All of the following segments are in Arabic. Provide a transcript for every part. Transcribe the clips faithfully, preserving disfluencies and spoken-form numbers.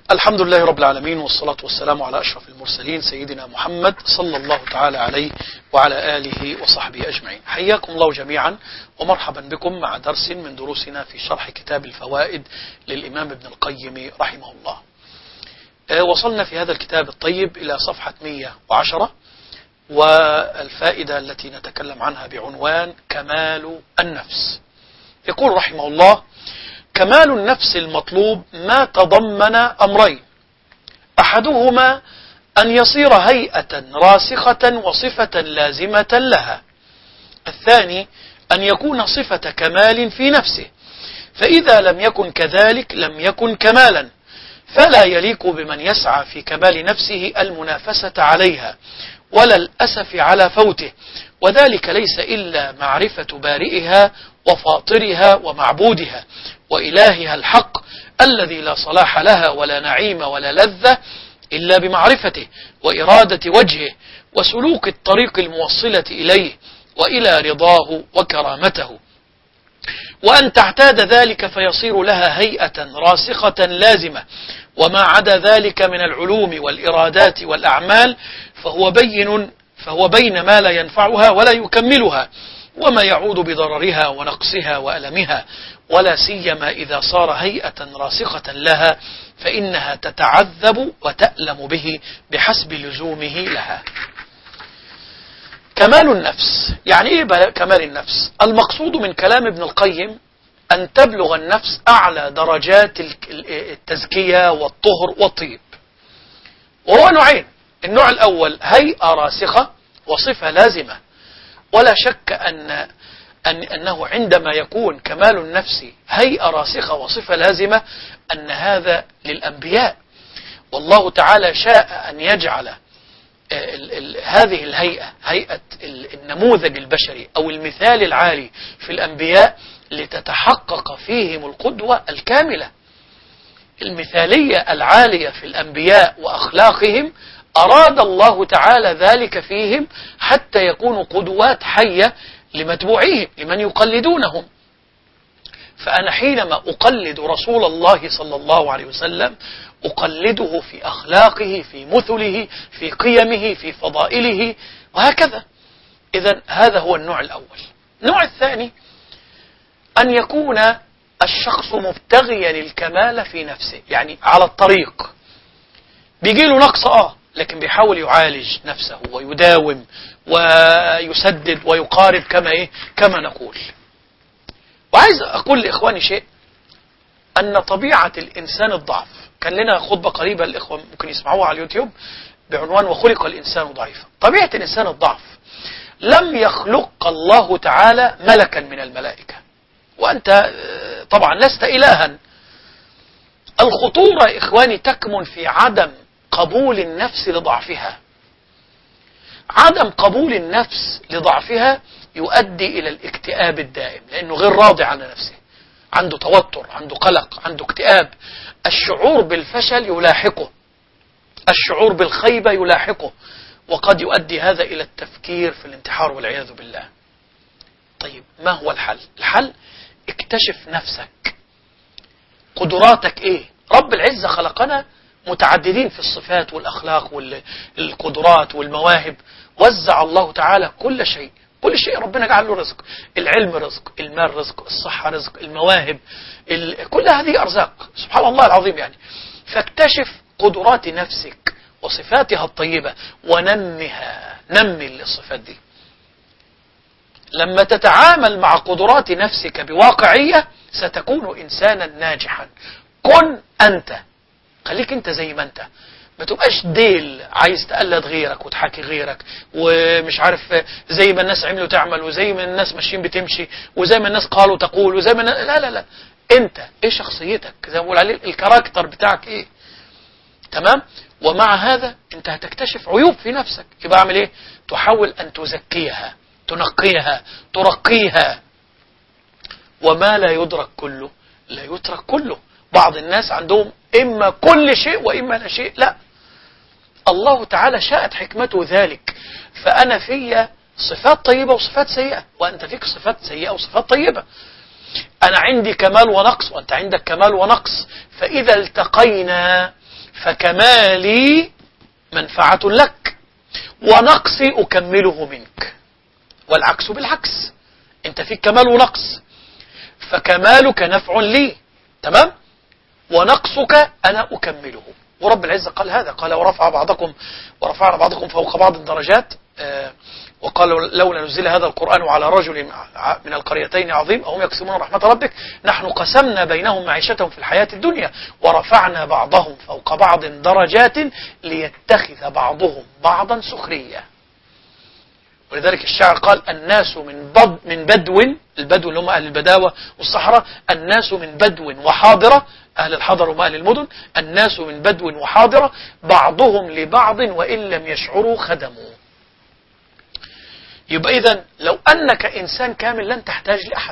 الحمد لله رب العالمين، والصلاة والسلام على أشرف المرسلين سيدنا محمد صلى الله تعالى عليه وعلى آله وصحبه أجمعين. حياكم الله جميعا ومرحبا بكم مع درس من دروسنا في شرح كتاب الفوائد للإمام ابن القيم رحمه الله. وصلنا في هذا الكتاب الطيب إلى صفحة مئة وعشرة، والفائدة التي نتكلم عنها بعنوان كمال النفس. يقول رحمه الله: كمال النفس المطلوب ما تضمن أمرين، أحدهما أن يصير هيئة راسخة وصفة لازمة لها، الثاني أن يكون صفة كمال في نفسه، فإذا لم يكن كذلك لم يكن كمالا، فلا يليق بمن يسعى في كمال نفسه المنافسة عليها ولا الأسف على فوته، وذلك ليس إلا معرفة بارئها وفاطرها ومعبودها وإلهها الحق الذي لا صلاح لها ولا نعيم ولا لذة إلا بمعرفته وإرادة وجهه وسلوك الطريق الموصلة إليه وإلى رضاه وكرامته، وأن تعتاد ذلك فيصير لها هيئة راسخة لازمة، وما عدا ذلك من العلوم والإرادات والأعمال فهو بين فهو بين ما لا ينفعها ولا يكملها، وما يعود بضررها ونقصها وألمها، ولا سيما إذا صار هيئة راسخة لها فإنها تتعذب وتألم به بحسب لزومه لها. كمال النفس يعني إيه كمال النفس؟ المقصود من كلام ابن القيم أن تبلغ النفس أعلى درجات التزكية والطهر والطيب، وهو نوعين. النوع الأول هيئة راسخة وصفة لازمة، ولا شك أن, أن أنه عندما يكون كمال النفس هيئة راسخة وصفة لازمة أن هذا للأنبياء، والله تعالى شاء أن يجعل ال ال هذه الهيئة هيئة النموذج البشري أو المثال العالي في الأنبياء لتتحقق فيهم القدوة الكاملة. المثالية العالية في الأنبياء وأخلاقهم أراد الله تعالى ذلك فيهم حتى يكونوا قدوات حية لمتبوعيهم لمن يقلدونهم. فأنا حينما أقلد رسول الله صلى الله عليه وسلم أقلده في أخلاقه، في مثله، في قيمه، في فضائله، وهكذا. إذن هذا هو النوع الأول. النوع الثاني أن يكون الشخص مبتغيا للكمال في نفسه، يعني على الطريق بيجيله نقص آه لكن بيحاول يعالج نفسه ويداوم ويسدد ويقارب كما إيه كما نقول. وعايز أقول لإخواني شيء، أن طبيعة الإنسان الضعف. كان لنا خطبة قريبة الإخوة ممكن يسمعوها على اليوتيوب بعنوان وخلق الإنسان ضعيفا. طبيعة الإنسان الضعف، لم يخلق الله تعالى ملكا من الملائكة، وأنت طبعا لست إلها. الخطورة إخواني تكمن في عدم قبول النفس لضعفها. عدم قبول النفس لضعفها يؤدي إلى الاكتئاب الدائم، لأنه غير راضي عن نفسه، عنده توتر، عنده قلق، عنده اكتئاب. الشعور بالفشل يلاحقه، الشعور بالخيبة يلاحقه، وقد يؤدي هذا إلى التفكير في الانتحار والعياذ بالله. طيب ما هو الحل؟ الحل اكتشف نفسك، قدراتك ايه؟ رب العزة خلقنا متعددين في الصفات والأخلاق والقدرات والمواهب، وزع الله تعالى كل شيء، كل شيء ربنا جعل له رزق. العلم رزق، المال رزق، الصحة رزق، المواهب، ال... كل هذه أرزاق سبحان الله العظيم يعني. فاكتشف قدرات نفسك وصفاتها الطيبة ونمها، نمي الصفات دي. لما تتعامل مع قدرات نفسك بواقعية ستكون إنسانا ناجحا. كن أنت، خليك أنت زي ما أنت، ما تبقاش ديل عايز تقلد غيرك وتحاكي غيرك ومش عارف زي ما الناس عملوا تعمل، وزي ما الناس ماشيين بتمشي، وزي ما الناس قالوا تقول، وزي ما الناس... لا لا لا أنت إيه شخصيتك، زي ما بقول عليه الكاركتر بتاعك إيه. تمام؟ ومع هذا أنت هتكتشف عيوب في نفسك، يبقى أعمل إيه؟ تحاول أن تزكيها، تنقيها، ترقيها. وما لا يدرك كله لا يترك كله. بعض الناس عندهم إما كل شيء وإما لا شيء. لا، الله تعالى شاءت حكمته ذلك. فأنا في صفات طيبة وصفات سيئة، وأنت فيك صفات سيئة وصفات طيبة. أنا عندي كمال ونقص وأنت عندك كمال ونقص، فإذا التقينا فكمالي منفعة لك ونقصي أكمله منك، والعكس بالعكس، انت فيك كمال ونقص، فكمالك نفع لي، تمام، ونقصك أنا أكمله. ورب العزة قال هذا، قال ورفع بعضكم ورفعنا بعضكم فوق بعض الدرجات، آه وقال لولا نزل هذا القرآن على رجل من القريتين عظيم أهم يقسمون رحمة ربك نحن قسمنا بينهم معيشتهم في الحياة الدنيا ورفعنا بعضهم فوق بعض درجات ليتخذ بعضهم بعضا سخريا. ولذلك الشاعر قال الناس من بد من بدو، البدو اللي هم أهل البداوة والصحراء، الناس من بدو وحاضرة، أهل الحضر وأهل المدن، الناس من بدو وحاضرة بعضهم لبعض وإن لم يشعروا خدموا. يبقى إذن لو أنك إنسان كامل لن تحتاج لأحد.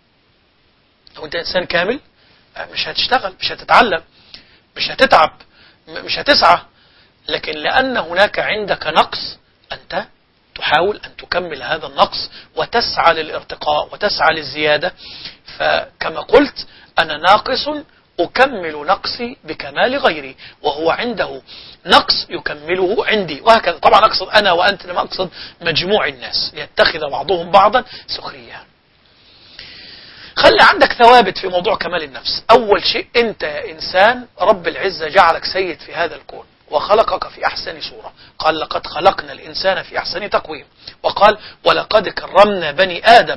لو أنت إنسان كامل مش هتشتغل، مش هتتعلم، مش هتتعب، مش هتسعى، لكن لأن هناك عندك نقص أنت تحاول أن تكمل هذا النقص وتسعى للارتقاء وتسعى للزيادة. فكما قلت أنا ناقص أكمل نقصي بكمال غيري، وهو عنده نقص يكمله عندي، وهكذا. طبعا أقصد أنا وأنت، لما أقصد مجموع الناس، ليتخذ بعضهم بعضا سخريا. خلي عندك ثوابت في موضوع كمال النفس. أول شيء أنت إنسان رب العزة جعلك سيد في هذا الكون وخلقك في أحسن صورة، قال لقد خلقنا الإنسان في أحسن تقويم، وقال ولقد كرمنا بني آدم.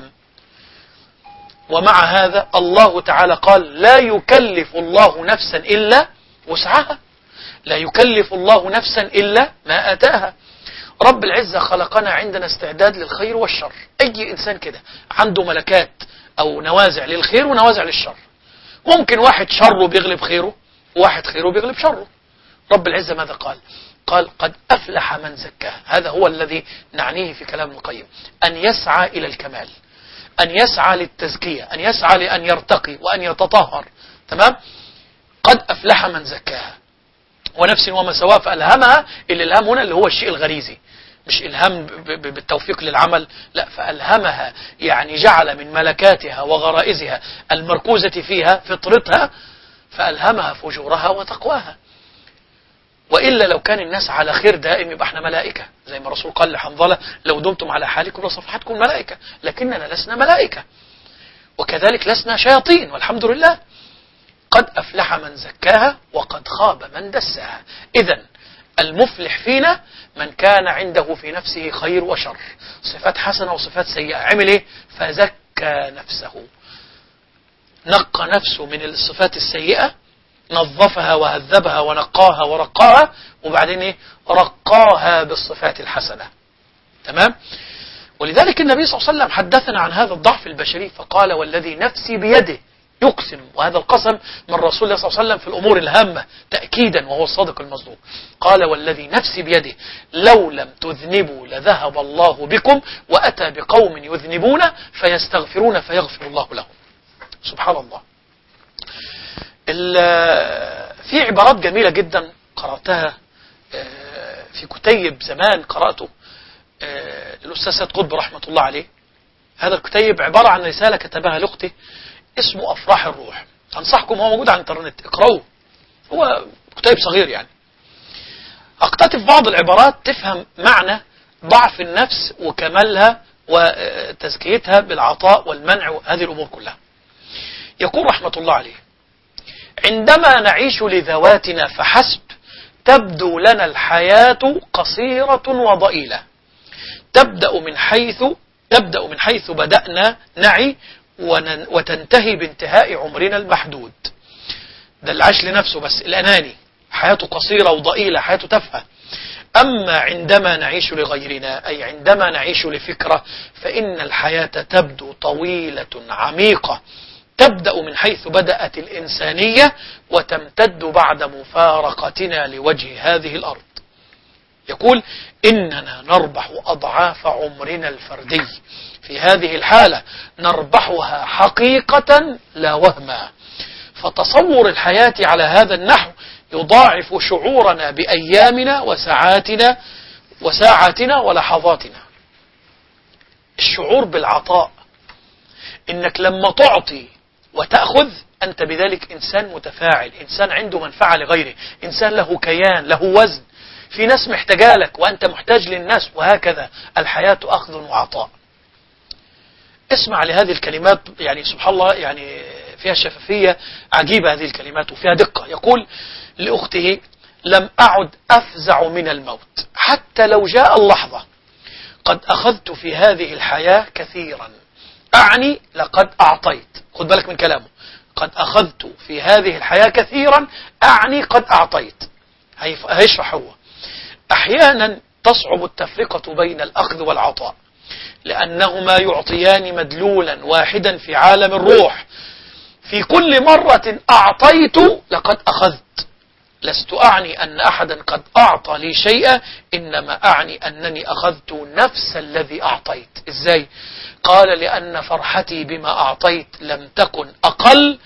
ومع هذا الله تعالى قال لا يكلف الله نفسا إلا وسعها، لا يكلف الله نفسا إلا ما آتاها. رب العزة خلقنا عندنا استعداد للخير والشر. أي إنسان كده عنده ملكات أو نوازع للخير ونوازع للشر. ممكن واحد شره بيغلب خيره وواحد خيره بيغلب شره. رب العزة ماذا قال؟ قال قد أفلح من زكاها. هذا هو الذي نعنيه في كلام القيم، أن يسعى إلى الكمال، أن يسعى للتزكية، أن يسعى لأن يرتقي وأن يتطهر، تمام؟ قد أفلح من زكاها ونفس وما سواها فألهمها. الإلهام هنا اللي هو الشيء الغريزي، مش إلهام بالتوفيق للعمل، لا، فألهمها يعني جعل من ملكاتها وغرائزها المركوزة فيها فطرتها، فألهمها فجورها وتقواها. وإلا لو كان الناس على خير دائم يبقى احنا ملائكة، زي ما الرسول قال لحنظلة لو دمتم على حالكم لصفحتكم ملائكة، لكننا لسنا ملائكة، وكذلك لسنا شياطين، والحمد لله. قد أفلح من زكاها وقد خاب من دساها. إذن المفلح فينا من كان عنده في نفسه خير وشر، صفات حسنة وصفات سيئة، عمل ايه؟ فزكى نفسه، نقى نفسه من الصفات السيئة، نظفها وهذبها ونقاها ورقاها، وبعدين ايه؟ رقاها بالصفات الحسنة، تمام؟ ولذلك النبي صلى الله عليه وسلم حدثنا عن هذا الضعف البشري فقال والذي نفسي بيده، يقسم، وهذا القسم من رسول الله صلى الله عليه وسلم في الأمور الهامة تأكيدا، وهو الصادق المصدوق. قال والذي نفسي بيده لو لم تذنبوا لذهب الله بكم وأتى بقوم يذنبون فيستغفرون فيغفر الله لهم. سبحان الله. في عبارات جميلة جدا قرأتها في كتيب زمان قرأته للأستاذ سيد قطب رحمة الله عليه. هذا الكتيب عبارة عن رسالة كتبها لأختي اسمه أفراح الروح، أنصحكم، هو موجود على الانترنت، اقرأوه، هو كتيب صغير يعني. أقتطف بعض العبارات تفهم معنى ضعف النفس وكمالها وتزكيتها بالعطاء والمنع وهذه الأمور كلها. يقول رحمة الله عليه: عندما نعيش لذواتنا فحسب تبدو لنا الحياة قصيرة وضئيلة، تبدأ من حيث تبدأ من حيث بدأنا نعي وتنتهي بانتهاء عمرنا المحدود. ده اللي عاش لنفسه بس، الأناني، حياته قصيرة وضئيلة، حياته تافهة. أما عندما نعيش لغيرنا، أي عندما نعيش لفكرة، فإن الحياة تبدو طويلة عميقة، تبدأ من حيث بدأت الإنسانية وتمتد بعد مفارقتنا لوجه هذه الأرض. يقول: إننا نربح أضعاف عمرنا الفردي، في هذه الحالة نربحها حقيقة لا وهما. فتصور الحياة على هذا النحو يضاعف شعورنا بأيامنا وساعاتنا وساعاتنا ولحظاتنا. الشعور بالعطاء، إنك لما تعطي وتأخذ أنت بذلك إنسان متفاعل، إنسان عنده منفعة لغيره، إنسان له كيان، له وزن، في ناس محتاجة لك وأنت محتاج للناس، وهكذا الحياة أخذ وعطاء. اسمع لهذه الكلمات، يعني سبحان الله، يعني فيها شفافية عجيبة هذه الكلمات وفيها دقة. يقول لأخته: لم أعد أفزع من الموت حتى لو جاء اللحظة، قد أخذت في هذه الحياة كثيرا، أعني لقد أعطيت. خد بالك من كلامه، قد أخذت في هذه الحياة كثيرا أعني قد أعطيت. هيشرح هو. أحيانا تصعب التفرقة بين الأخذ والعطاء، لأنهما يعطيان مدلولا واحدا في عالم الروح. في كل مرة أعطيت لقد أخذت، لست أعني أن أحدا قد أعطى لي شيئا، إنما أعني أنني أخذت نفس الذي أعطيت. إزاي؟ قال: لأن فرحتي بما أعطيت لم تكن أقل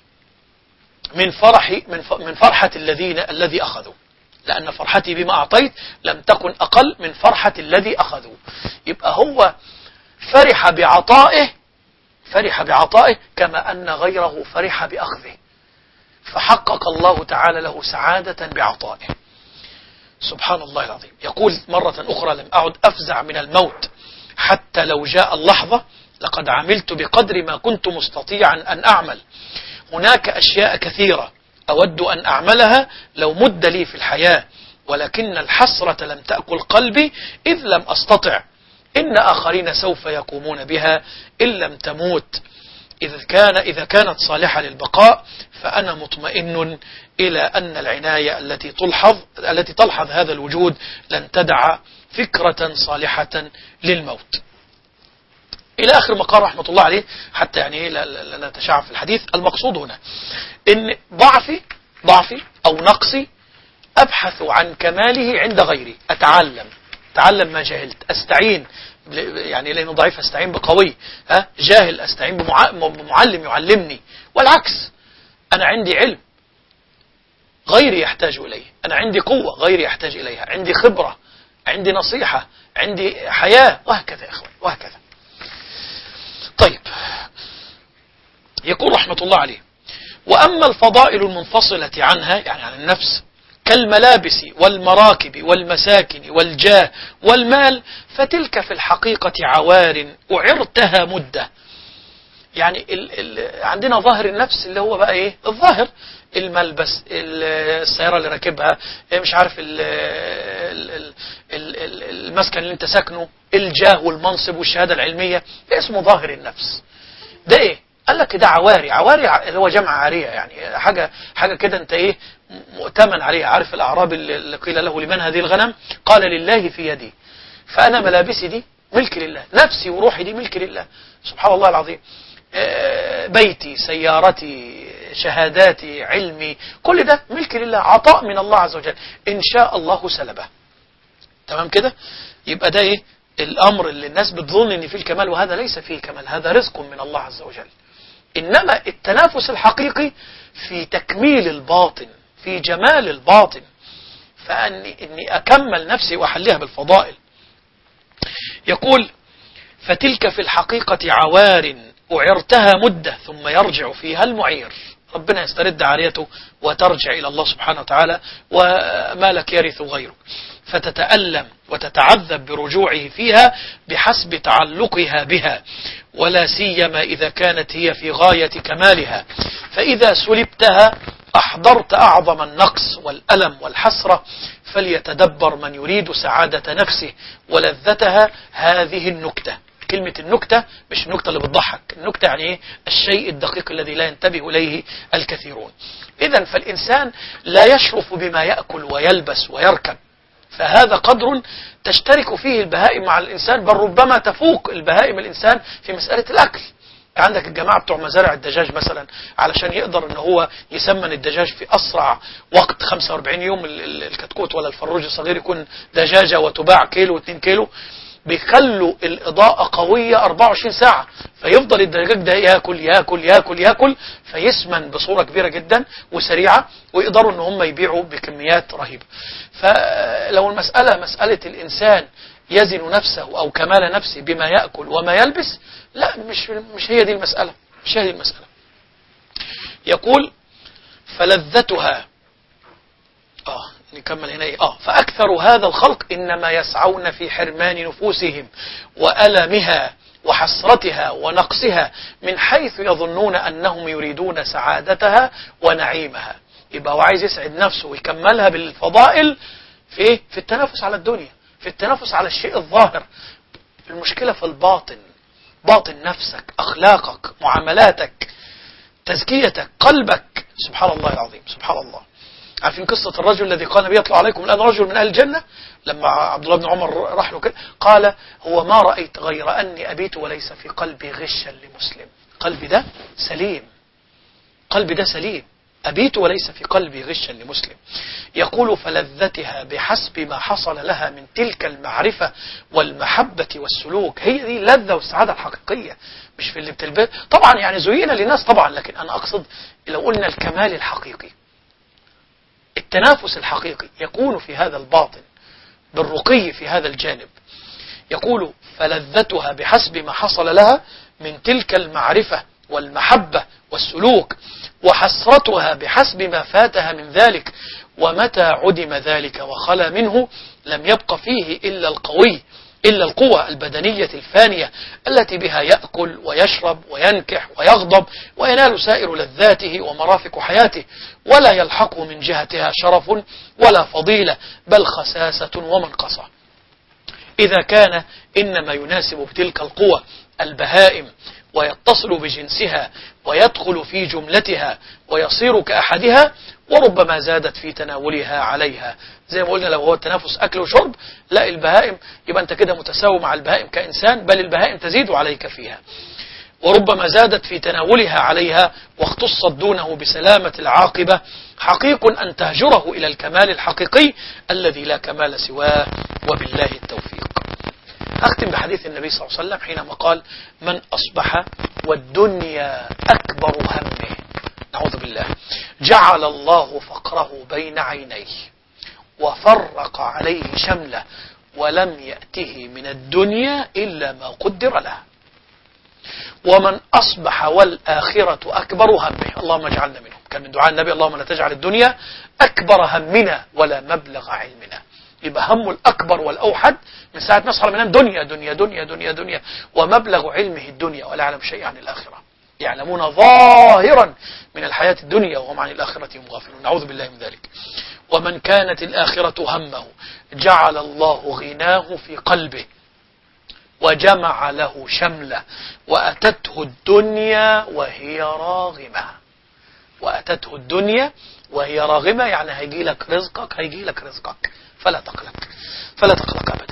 من فرح من من فرحة الذين الذي أخذوا. لأن فرحتي بما أعطيت لم تكن أقل من فرحة الذي أخذوا. يبقى هو فرح بعطائه فرح بعطائه كما أن غيره فرح بأخذه، فحقق الله تعالى له سعادة بعطائه. سبحان الله العظيم. يقول مرة أخرى: لم أعد أفزع من الموت حتى لو جاء اللحظة، لقد عملت بقدر ما كنت مستطيعا أن أعمل. هناك أشياء كثيرة أود أن أعملها لو مد لي في الحياة، ولكن الحسرة لم تأكل قلبي إذ لم أستطع. إن آخرين سوف يقومون بها إن لم تموت. إذا كان إذا كانت صالحة للبقاء فأنا مطمئن إلى أن العناية التي تلحظ التي تلحظ هذا الوجود لن تدع فكرة صالحة للموت. إلى آخر ما قال رحمة الله عليه، حتى يعني لا نتشعب في الحديث. المقصود هنا إن ضعفي ضعفي أو نقصي أبحث عن كماله عند غيري، أتعلم أتعلم ما جهلت، أستعين يعني لأنه ضعيف أستعين بقوي، ها جاهل أستعين بمعلم يعلمني، والعكس. أنا عندي علم غيري يحتاج إليه، أنا عندي قوة غيري يحتاج إليها، عندي خبرة، عندي نصيحة، عندي حياة، وهكذا يا أخوان وهكذا. طيب، يقول رحمة الله عليه: وأما الفضائل المنفصلة عنها، يعني عن النفس، كالملابس والمراكب والمساكن والجاه والمال، فتلك في الحقيقة عوار أعرتها مدة. يعني ال ال عندنا ظاهر النفس اللي هو بقى ايه؟ الظاهر، الملبس، السيارة اللي راكبها، مش عارف المسكن اللي انت ساكنه، الجاه والمنصب والشهادة العلمية، اسمه ظاهر النفس. ده ايه؟ قال لك ده عواري. عواري اللي هو جمع عارية، يعني حاجة حاجة كده انت ايه مؤتمن عليها. عارف الأعراب اللي قيل له: لمن هذه الغنم؟ قال: لله في يدي. فأنا ملابسي دي ملك لله، نفسي وروحي دي ملك لله. سبحان الله العظيم. بيتي، سيارتي، شهاداتي، علمي، كل ده ملك لله، عطاء من الله عز وجل، إن شاء الله سلبه. تمام كده؟ يبقى ده ايه الأمر اللي الناس بتظن ان فيه الكمال، وهذا ليس فيه كمال، هذا رزق من الله عز وجل. إنما التنافس الحقيقي في تكميل الباطن، في جمال الباطن، فأني إني أكمل نفسي وأحليها بالفضائل. يقول: فتلك في الحقيقة عوار أعرتها مدة ثم يرجع فيها المعير. ربنا يسترد عاريته وترجع إلى الله سبحانه وتعالى، ومالك يرث غيره، فتتألم وتتعذب برجوعه فيها بحسب تعلقها بها، ولا سيما إذا كانت هي في غاية كمالها. فإذا سلبتها أحضرت أعظم النقص والألم والحسرة. فليتدبر من يريد سعادة نفسه ولذتها هذه النكتة. كلمة النكتة مش النكتة اللي بتضحك، النكتة يعني ايه؟ الشيء الدقيق الذي لا ينتبه إليه الكثيرون. إذن فالإنسان لا يشرف بما يأكل ويلبس ويركب، فهذا قدر تشترك فيه البهائم مع الإنسان، بل ربما تفوق البهائم الإنسان في مسألة الأكل. عندك الجماعة بتوع مزارع الدجاج مثلا، علشان يقدر ان هو يسمن الدجاج في أسرع وقت، خمسة وأربعين يوم الكتكوت ولا الفروج الصغير يكون دجاجة وتباع كيلو واثنين كيلو، بيخلوا الإضاءة قوية أربعة وعشرين ساعة، فيفضل الدجاج ده ياكل ياكل ياكل ياكل فيسمن بصورة كبيرة جدا وسريعة، ويقدروا ان هم يبيعوا بكميات رهيبة. فلو المسألة مسألة الإنسان يزن نفسه أو كمال نفسه بما يأكل وما يلبس، لا، مش مش هي دي المسألة، مش هي دي المسألة. يقول فلذتها آه نكمل هنا إيه؟ آه فأكثر هذا الخلق إنما يسعون في حرمان نفوسهم وألمها وحسرتها ونقصها من حيث يظنون أنهم يريدون سعادتها ونعيمها. يبقى هو عايز يسعد نفسه ويكملها بالفضائل في إيه؟ في التنافس على الدنيا، في التنافس على الشيء الظاهر. المشكلة في الباطن، باطن نفسك، أخلاقك، معاملاتك، تزكيتك، قلبك. سبحان الله العظيم، سبحان الله. عارفين قصة الرجل الذي قال النبي يطلع عليكم الآن رجل من أهل الجنة؟ لما عبد الله بن عمر راح له كده قال هو ما رأيت غير أني أبيت وليس في قلبي غشا لمسلم. قلبي ده سليم، قلبي ده سليم، أبيت وليس في قلبي غشا لمسلم. يقول فلذتها بحسب ما حصل لها من تلك المعرفة والمحبة والسلوك. هي دي اللذة والسعادة الحقيقية، مش في اللي بتلبس. طبعا يعني زينا للناس طبعا، لكن أنا أقصد لو قلنا الكمال الحقيقي، التنافس الحقيقي يكون في هذا الباطن بالرقي في هذا الجانب. يقول فلذتها بحسب ما حصل لها من تلك المعرفة والمحبة والسلوك، وحسرتها بحسب ما فاتها من ذلك، ومتى عدم ذلك وخلى منه لم يبق فيه إلا القوي، إلا القوة البدنية الفانية التي بها يأكل ويشرب وينكح ويغضب وينال سائر لذاته ومرافق حياته، ولا يلحقه من جهتها شرف ولا فضيلة، بل خساسة ومنقصة. إذا كان إنما يناسب بتلك القوة البهائم ويتصل بجنسها ويدخل في جملتها ويصير كأحدها، وربما زادت في تناولها عليها. زي ما قلنا لو هو التنافس أكل وشرب، لا البهائم يبقى أنت كده متساوي مع البهائم كإنسان، بل البهائم تزيد عليك فيها. وربما زادت في تناولها عليها واختصت دونه بسلامة العاقبة. حقيق أن تهجره إلى الكمال الحقيقي الذي لا كمال سواه، وبالله التوفيق. أختم بحديث النبي صلى الله عليه وسلم حينما قال من أصبح والدنيا أكبر همه، نعوذ بالله، جعل الله فقره بين عينيه وفرق عليه شمله، ولم يأته من الدنيا إلا ما قدر له. ومن أصبح والآخرة أكبر همه، اللهم اجعلنا منهم. كان من دعاء النبي اللهم لا تجعل الدنيا أكبر همنا ولا مبلغ علمنا. يبقى همه الأكبر والأوحد من ساعة ما يصحى من دنيا دنيا دنيا دنيا دنيا، ومبلغ علمه الدنيا، ولا يعلم شيء عن الآخرة. يعلمون ظاهرا من الحياة الدنيا وهم عن الآخرة هم غافلون، نعوذ بالله من ذلك. ومن كانت الآخرة همه جعل الله غناه في قلبه وجمع له شمله، وأتته الدنيا وهي راغمة. وأتته الدنيا وهي راغمة يعني هيجي لك رزقك، هيجي لك رزقك، فلا تقلق، فلا تقلق أبدا.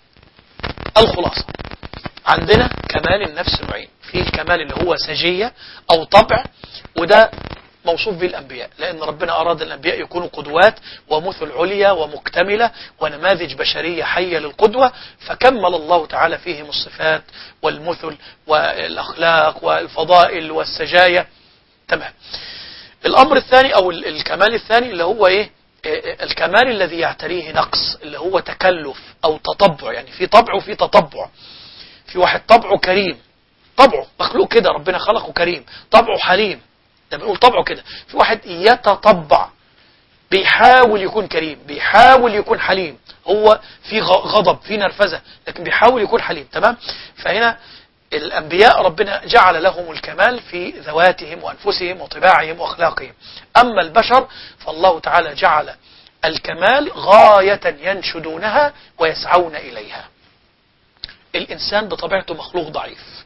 الخلاصة عندنا كمال النفس نوعين، في الكمال اللي هو سجية أو طبع، وده موصوف به الأنبياء، لأن ربنا أراد الأنبياء يكونوا قدوات ومثل عليا ومكتملة ونماذج بشرية حية للقدوة، فكمل الله تعالى فيهم الصفات والمثل والأخلاق والفضائل والسجايا. تمام. الأمر الثاني أو الكمال الثاني اللي هو إيه؟ الكمال الذي يعتريه نقص، اللي هو تكلف أو تطبع. يعني في طبع وفي تطبع. في واحد طبعه كريم، طبعه مخلوق كده، ربنا خلقه كريم، طبعه حليم، ده بنقول طبعه كده. في واحد يتطبع، بيحاول يكون كريم، بيحاول يكون حليم، هو في غضب، في نرفزة، لكن بيحاول يكون حليم. تمام. فهنا الأنبياء ربنا جعل لهم الكمال في ذواتهم وأنفسهم وطباعهم وأخلاقهم. أما البشر فالله تعالى جعل الكمال غاية ينشدونها ويسعون إليها. الإنسان بطبيعته مخلوق ضعيف،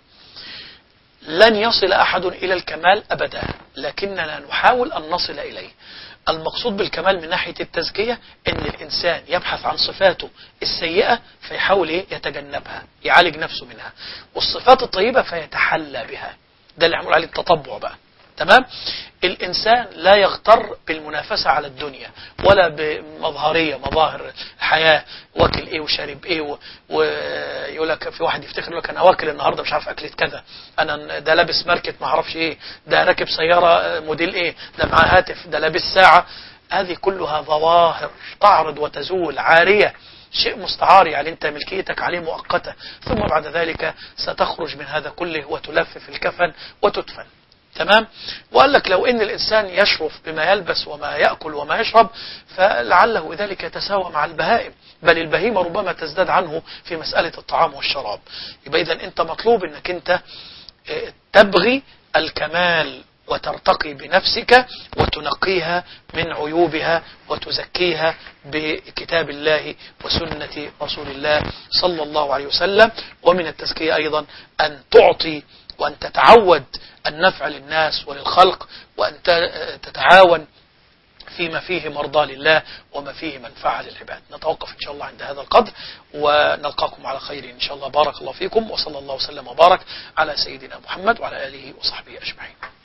لن يصل أحد إلى الكمال أبدا، لكننا نحاول أن نصل إليه. المقصود بالكمال من ناحية التزكية أن الإنسان يبحث عن صفاته السيئة فيحاول إيه؟ يتجنبها، يعالج نفسه منها، والصفات الطيبة فيتحلى بها. ده اللي عمل عليه التطبع بقى. تمام. الإنسان لا يغتر بالمنافسة على الدنيا ولا بمظهرية مظاهر الحياة، واكل ايه وشارب ايه، ويقول لك في واحد يفتخر يقول لك انا واكل النهارده مش عارف اكلت كذا، انا ده لابس ماركت ما اعرفش ايه، ده راكب سيارة موديل ايه، ده معاه هاتف، ده لابس ساعة. هذه كلها ظواهر تعرض وتزول عارية، شيء مستعار، يعني انت ملكيتك عليه مؤقتة، ثم بعد ذلك ستخرج من هذا كله وتلف في الكفن وتدفن. تمام. وقال لك لو ان الانسان يشرف بما يلبس وما يأكل وما يشرب فلعله ذلك يتساوى مع البهائم، بل البهيمة ربما تزداد عنه في مسألة الطعام والشراب. يبقى اذا انت مطلوب انك انت تبغي الكمال وترتقي بنفسك وتنقيها من عيوبها وتزكيها بكتاب الله وسنة رسول الله صلى الله عليه وسلم. ومن التزكية أيضا أن تعطي وأن تتعود النفع للناس وللخلق، وأن تتعاون فيما فيه مرضى لله وما فيه منفعة للعباد. نتوقف إن شاء الله عند هذا القدر ونلقاكم على خير إن شاء الله. بارك الله فيكم، وصلى الله وسلم وبارك على سيدنا محمد وعلى آله وصحبه أجمعين.